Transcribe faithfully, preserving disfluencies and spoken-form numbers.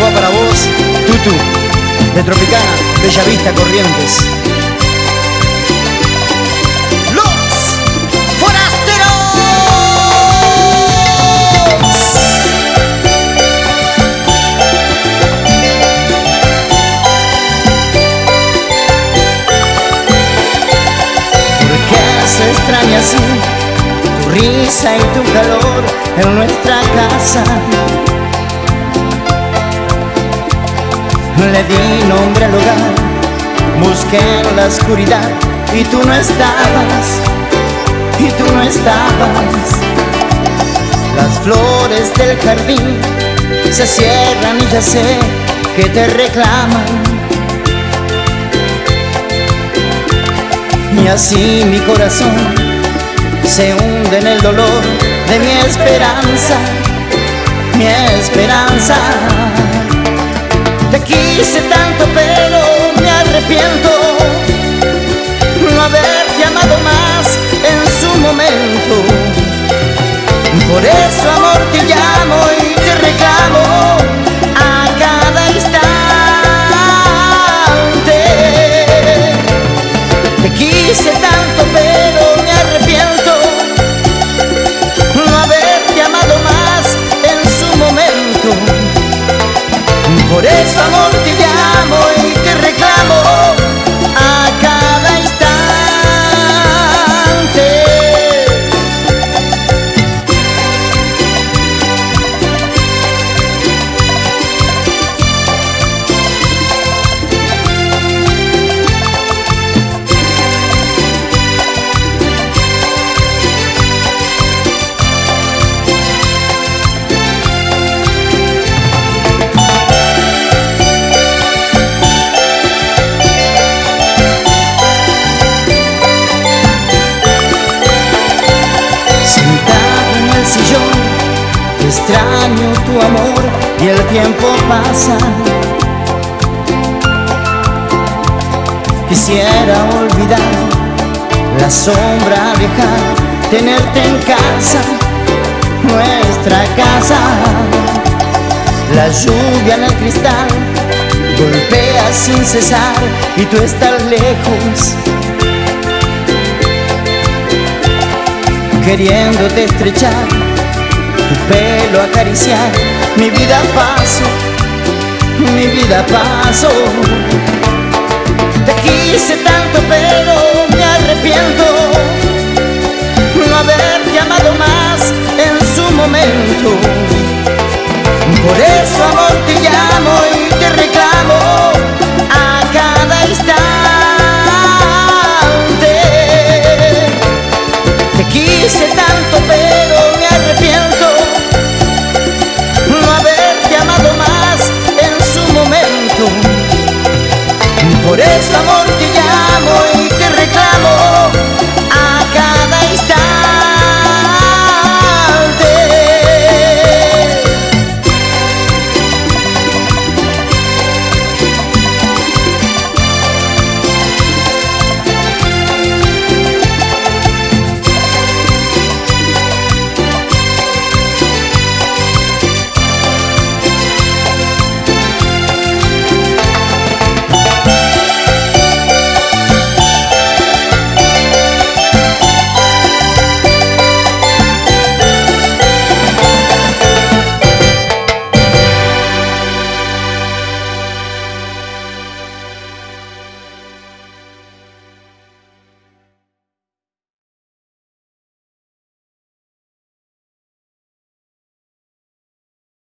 va para vos, Tutu, de Tropicana, Bellavista, Corrientes. Los Forasteros. ¿Por qué se extraña así tu risa y tu calor en nuestra casa? Le di nombre al hogar, busqué en la oscuridad y tú no estabas, y tú no estabas. Las flores del jardín se cierran y ya sé que te reclaman. Y así mi corazón se hunde en el dolor de mi esperanza, mi esperanza. Te quise tanto pero me arrepiento no haberte amado más en su momento. Por eso, amor, te llamo y te reclamo a cada instante. Te quise tanto pero me arrepiento no haberte amado más en su momento. Por eso, amor, te llamo y te reclamo a cada instante. Extraño tu amor y el tiempo pasa. Quisiera olvidar la sombra vieja, tenerte en casa, nuestra casa. La lluvia en el cristal golpea sin cesar y tú estás lejos, queriéndote estrechar, tu pelo acariciar, mi vida paso, mi vida paso. Te quise tanto pero me arrepiento